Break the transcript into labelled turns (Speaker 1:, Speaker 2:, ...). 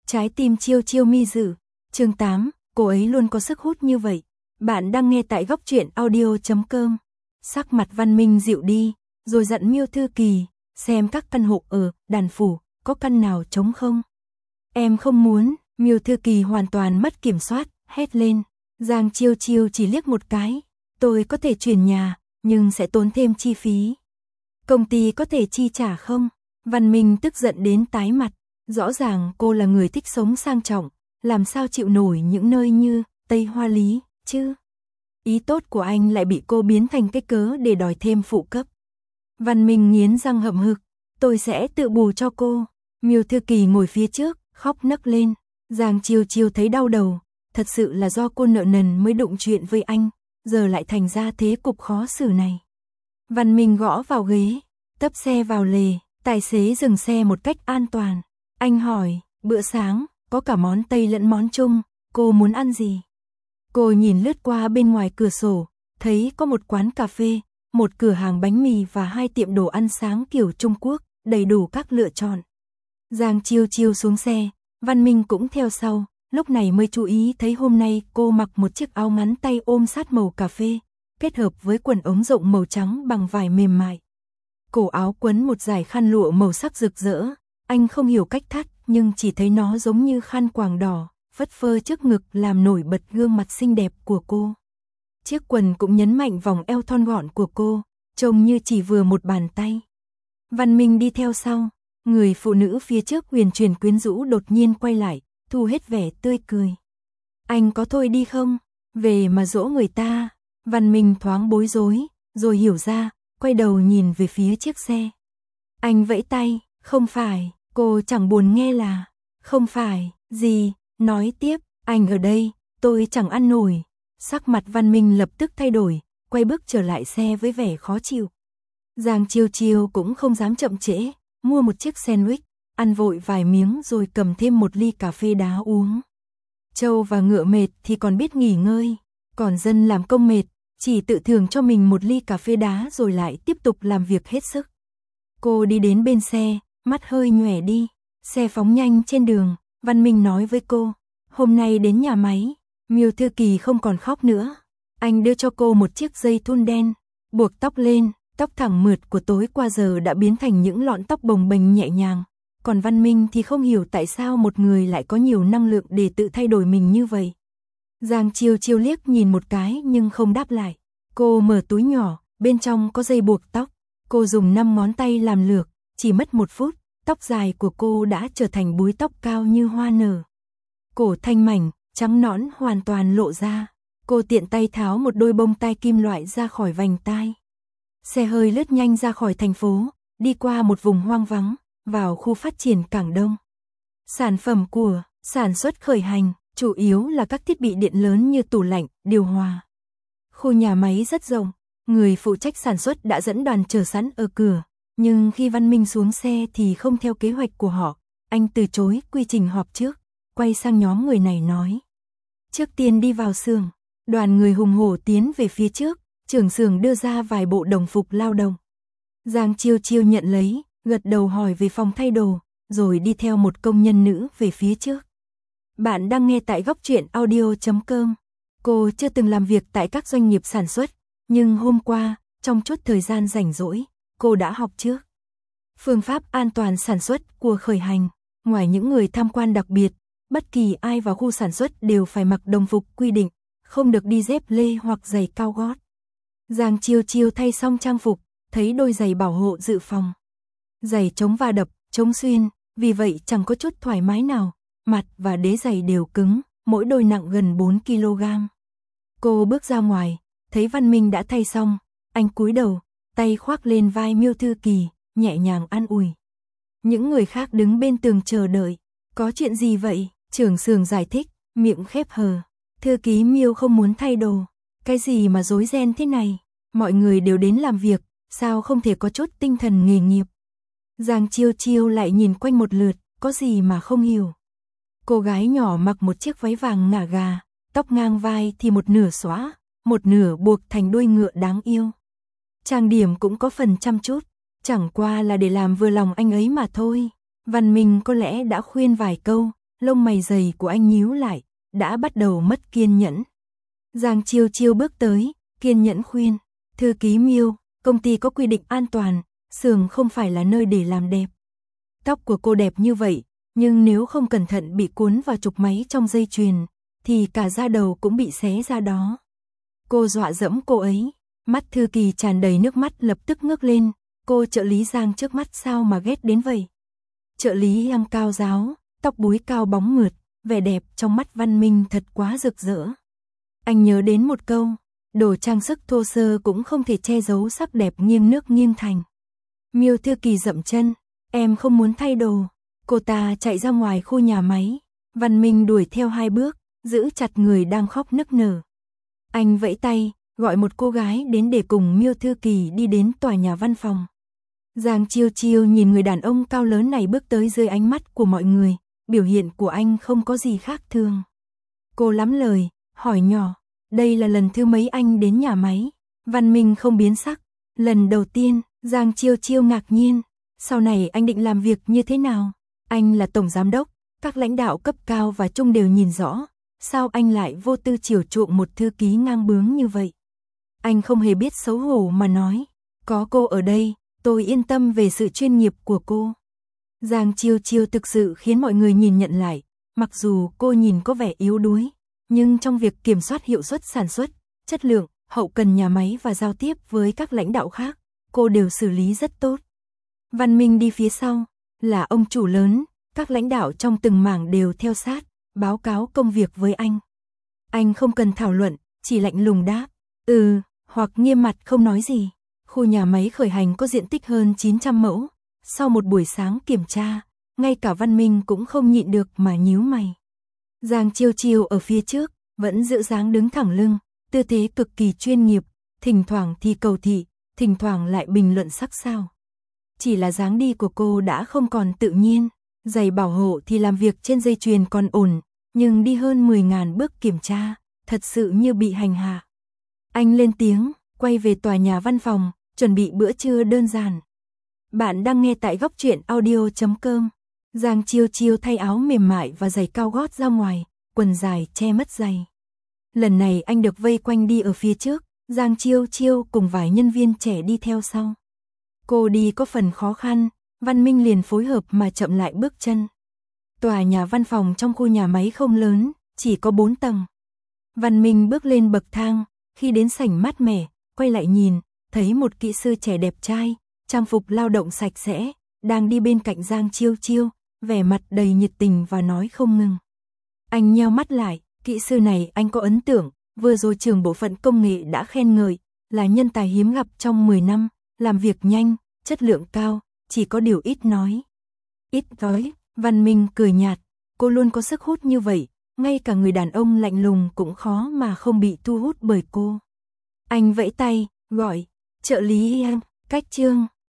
Speaker 1: Trái tim chiêu chiêu mi dự. Chương 8, cô ấy luôn có sức hút như vậy. Bạn đang nghe tại góc truyện audio.com. Sắc mặt Văn Minh dịu đi, rồi dặn Miêu Thư Kỳ, xem các căn hộ ở Đàn Phủ, có căn nào trống không? Em không muốn. Miêu Thư Kỳ hoàn toàn mất kiểm soát, hét lên. Giang Chiêu Chiêu chỉ liếc một cái. Tôi có thể chuyển nhà, nhưng sẽ tốn thêm chi phí. Công ty có thể chi trả không? Văn Minh tức giận đến tái mặt. Rõ ràng cô là người thích sống sang trọng, làm sao chịu nổi những nơi như Tây Hoa Lý, chứ? Ý tốt của anh lại bị cô biến thành cái cớ để đòi thêm phụ cấp. Văn Minh nghiến răng hậm hực, tôi sẽ tự bù cho cô. Miêu Thư Kỳ ngồi phía trước, khóc nấc lên. Giang Chiêu Chiêu thấy đau đầu, thật sự là do cô nợ nần mới đụng chuyện với anh, giờ lại thành ra thế cục khó xử này. Văn Minh gõ vào ghế, tấp xe vào lề, tài xế dừng xe một cách an toàn. Anh hỏi, bữa sáng, có cả món Tây lẫn món Trung, cô muốn ăn gì? Cô nhìn lướt qua bên ngoài cửa sổ, thấy có một quán cà phê, một cửa hàng bánh mì và 2 tiệm đồ ăn sáng kiểu Trung Quốc, đầy đủ các lựa chọn. Giang Chiêu Chiêu xuống xe, Văn Minh cũng theo sau, lúc này mới chú ý thấy hôm nay cô mặc một chiếc áo ngắn tay ôm sát màu cà phê, kết hợp với quần ống rộng màu trắng bằng vải mềm mại. Cổ áo quấn một dải khăn lụa màu sắc rực rỡ, anh không hiểu cách thắt nhưng chỉ thấy nó giống như khăn quàng đỏ, phất phơ trước ngực làm nổi bật gương mặt xinh đẹp của cô. Chiếc quần cũng nhấn mạnh vòng eo thon gọn của cô, trông như chỉ vừa một bàn tay. Văn Minh đi theo sau, người phụ nữ phía trước huyền chuyển quyến rũ đột nhiên quay lại, thu hết vẻ tươi cười. Anh có thôi đi không? Về mà dỗ người ta. Văn Minh thoáng bối rối, rồi hiểu ra, quay đầu nhìn về phía chiếc xe. Anh vẫy tay, không phải, cô chẳng buồn nghe là, không phải, gì, nói tiếp, anh ở đây, tôi chẳng ăn nổi. Sắc mặt Văn Minh lập tức thay đổi, quay bước trở lại xe với vẻ khó chịu. Giang Chiêu Chiêu cũng không dám chậm trễ, mua một chiếc sandwich, ăn vội vài miếng rồi cầm thêm một ly cà phê đá uống. Trâu và ngựa mệt thì còn biết nghỉ ngơi, còn dân làm công mệt, chỉ tự thưởng cho mình một ly cà phê đá rồi lại tiếp tục làm việc hết sức. Cô đi đến bên xe, mắt hơi nhòe đi, xe phóng nhanh trên đường, Văn Minh nói với cô, hôm nay đến nhà máy. Miêu Thư Kỳ không còn khóc nữa, anh đưa cho cô một chiếc dây thun đen, buộc tóc lên, tóc thẳng mượt của tối qua giờ đã biến thành những lọn tóc bồng bềnh nhẹ nhàng, còn Văn Minh thì không hiểu tại sao một người lại có nhiều năng lượng để tự thay đổi mình như vậy. Giang Chiêu Chiêu liếc nhìn một cái nhưng không đáp lại, cô mở túi nhỏ, bên trong có dây buộc tóc, cô dùng 5 ngón tay làm lược, chỉ mất 1 phút, tóc dài của cô đã trở thành búi tóc cao như hoa nở. Cổ thanh mảnh, trắng nõn hoàn toàn lộ ra, cô tiện tay tháo một đôi bông tai kim loại ra khỏi vành tai. Xe hơi lướt nhanh ra khỏi thành phố, đi qua một vùng hoang vắng, vào khu phát triển Cảng Đông. Sản phẩm của sản xuất khởi hành, chủ yếu là các thiết bị điện lớn như tủ lạnh, điều hòa. Khu nhà máy rất rộng, người phụ trách sản xuất đã dẫn đoàn chờ sẵn ở cửa, nhưng khi Văn Minh xuống xe thì không theo kế hoạch của họ, anh từ chối quy trình họp trước, quay sang nhóm người này nói. Trước tiên đi vào xưởng, đoàn người hùng hổ tiến về phía trước, trưởng xưởng đưa ra vài bộ đồng phục lao động. Giang Chiêu Chiêu nhận lấy, gật đầu hỏi về phòng thay đồ, rồi đi theo một công nhân nữ về phía trước. Bạn đang nghe tại góc truyện audio.com. Cô chưa từng làm việc tại các doanh nghiệp sản xuất, nhưng hôm qua, trong chút thời gian rảnh rỗi, cô đã học trước phương pháp an toàn sản xuất của khởi hành. Ngoài những người tham quan đặc biệt, bất kỳ ai vào khu sản xuất đều phải mặc đồng phục quy định, không được đi dép lê hoặc giày cao gót. Giang Chiêu Chiêu thay xong trang phục, thấy đôi giày bảo hộ dự phòng. Giày chống va đập, chống xuyên, vì vậy chẳng có chút thoải mái nào, mặt và đế giày đều cứng, mỗi đôi nặng gần 4 kg. Cô bước ra ngoài, thấy Văn Minh đã thay xong, anh cúi đầu, tay khoác lên vai Miêu Thư Kỳ, nhẹ nhàng an ủi. Những người khác đứng bên tường chờ đợi. Có chuyện gì vậy? Trưởng xưởng giải thích, miệng khép hờ. Thư ký Miêu không muốn thay đồ. Cái gì mà rối ren thế này? Mọi người đều đến làm việc, sao không thể có chút tinh thần nghề nghiệp? Giang Chiêu Chiêu lại nhìn quanh một lượt, có gì mà không hiểu. Cô gái nhỏ mặc một chiếc váy vàng ngả gà, tóc ngang vai thì một nửa xõa, một nửa buộc thành đuôi ngựa đáng yêu. Trang điểm cũng có phần chăm chút, chẳng qua là để làm vừa lòng anh ấy mà thôi. Văn Minh có lẽ đã khuyên vài câu, lông mày dày của anh nhíu lại, đã bắt đầu mất kiên nhẫn. Giang Chiêu Chiêu bước tới, kiên nhẫn khuyên, thư ký Miêu, công ty có quy định an toàn, xưởng không phải là nơi để làm đẹp. Tóc của cô đẹp như vậy, nhưng nếu không cẩn thận bị cuốn vào trục máy trong dây chuyền, thì cả da đầu cũng bị xé ra đó. Cô dọa dẫm cô ấy, mắt Thư Kỳ tràn đầy nước mắt lập tức ngước lên, cô trợ lý Giang trước mắt sao mà ghét đến vậy. Trợ lý Giang cao ráo, tóc búi cao bóng mượt, vẻ đẹp trong mắt Văn Minh thật quá rực rỡ. Anh nhớ đến một câu, đồ trang sức thô sơ cũng không thể che giấu sắc đẹp nghiêng nước nghiêng thành. Miêu Thư Kỳ dậm chân, em không muốn thay đồ. Cô ta chạy ra ngoài khu nhà máy, Văn Minh đuổi theo 2 bước, giữ chặt người đang khóc nức nở. Anh vẫy tay, gọi một cô gái đến để cùng Miêu Thư Kỳ đi đến tòa nhà văn phòng. Giang Chiêu Chiêu nhìn người đàn ông cao lớn này bước tới dưới ánh mắt của mọi người, biểu hiện của anh không có gì khác thường. Cô lắm lời, hỏi nhỏ, đây là lần thứ mấy anh đến nhà máy? Văn Minh không biến sắc, lần đầu tiên. Giang Chiêu Chiêu ngạc nhiên, sau này anh định làm việc như thế nào? Anh là tổng giám đốc, các lãnh đạo cấp cao và trung đều nhìn rõ, sao anh lại vô tư chiều chuộng một thư ký ngang bướng như vậy? Anh không hề biết xấu hổ mà nói, có cô ở đây, tôi yên tâm về sự chuyên nghiệp của cô. Giang Chiêu Chiêu thực sự khiến mọi người nhìn nhận lại, mặc dù cô nhìn có vẻ yếu đuối, nhưng trong việc kiểm soát hiệu suất sản xuất, chất lượng, hậu cần nhà máy và giao tiếp với các lãnh đạo khác, cô đều xử lý rất tốt. Văn Minh đi phía sau, là ông chủ lớn, các lãnh đạo trong từng mảng đều theo sát, báo cáo công việc với anh. Anh không cần thảo luận, chỉ lạnh lùng đáp, hoặc nghiêm mặt không nói gì. Khu nhà máy khởi hành có diện tích hơn 900 mẫu, sau một buổi sáng kiểm tra, ngay cả Văn Minh cũng không nhịn được mà nhíu mày. Giang Chiêu Chiêu ở phía trước, vẫn giữ dáng đứng thẳng lưng, tư thế cực kỳ chuyên nghiệp, thỉnh thoảng thì cầu thị, thỉnh thoảng lại bình luận sắc sảo. Chỉ là dáng đi của cô đã không còn tự nhiên, giày bảo hộ thì làm việc trên dây chuyền còn ổn, nhưng đi hơn 10.000 bước kiểm tra, thật sự như bị hành hạ. Anh lên tiếng, quay về tòa nhà văn phòng, chuẩn bị bữa trưa đơn giản. Bạn đang nghe tại góc truyện audio.com. Giang Chiêu Chiêu thay áo mềm mại và giày cao gót ra ngoài, quần dài che mất giày. Lần này anh được vây quanh đi ở phía trước, Giang Chiêu Chiêu cùng vài nhân viên trẻ đi theo sau. Cô đi có phần khó khăn, Văn Minh liền phối hợp mà chậm lại bước chân. Tòa nhà văn phòng trong khu nhà máy không lớn, chỉ có 4 tầng. Văn Minh bước lên bậc thang, khi đến sảnh mát mẻ, quay lại nhìn, thấy một kỹ sư trẻ đẹp trai, trang phục lao động sạch sẽ, đang đi bên cạnh Giang Chiêu Chiêu, vẻ mặt đầy nhiệt tình và nói không ngừng. Anh nheo mắt lại, kỹ sư này anh có ấn tượng, vừa rồi trưởng bộ phận công nghệ đã khen ngợi, là nhân tài hiếm gặp trong 10 năm, làm việc nhanh, chất lượng cao, chỉ có điều ít nói. Ít nói, Văn Minh cười nhạt, cô luôn có sức hút như vậy, ngay cả người đàn ông lạnh lùng cũng khó mà không bị thu hút bởi cô. Anh vẫy tay, gọi, trợ lý Yang, cách Trương.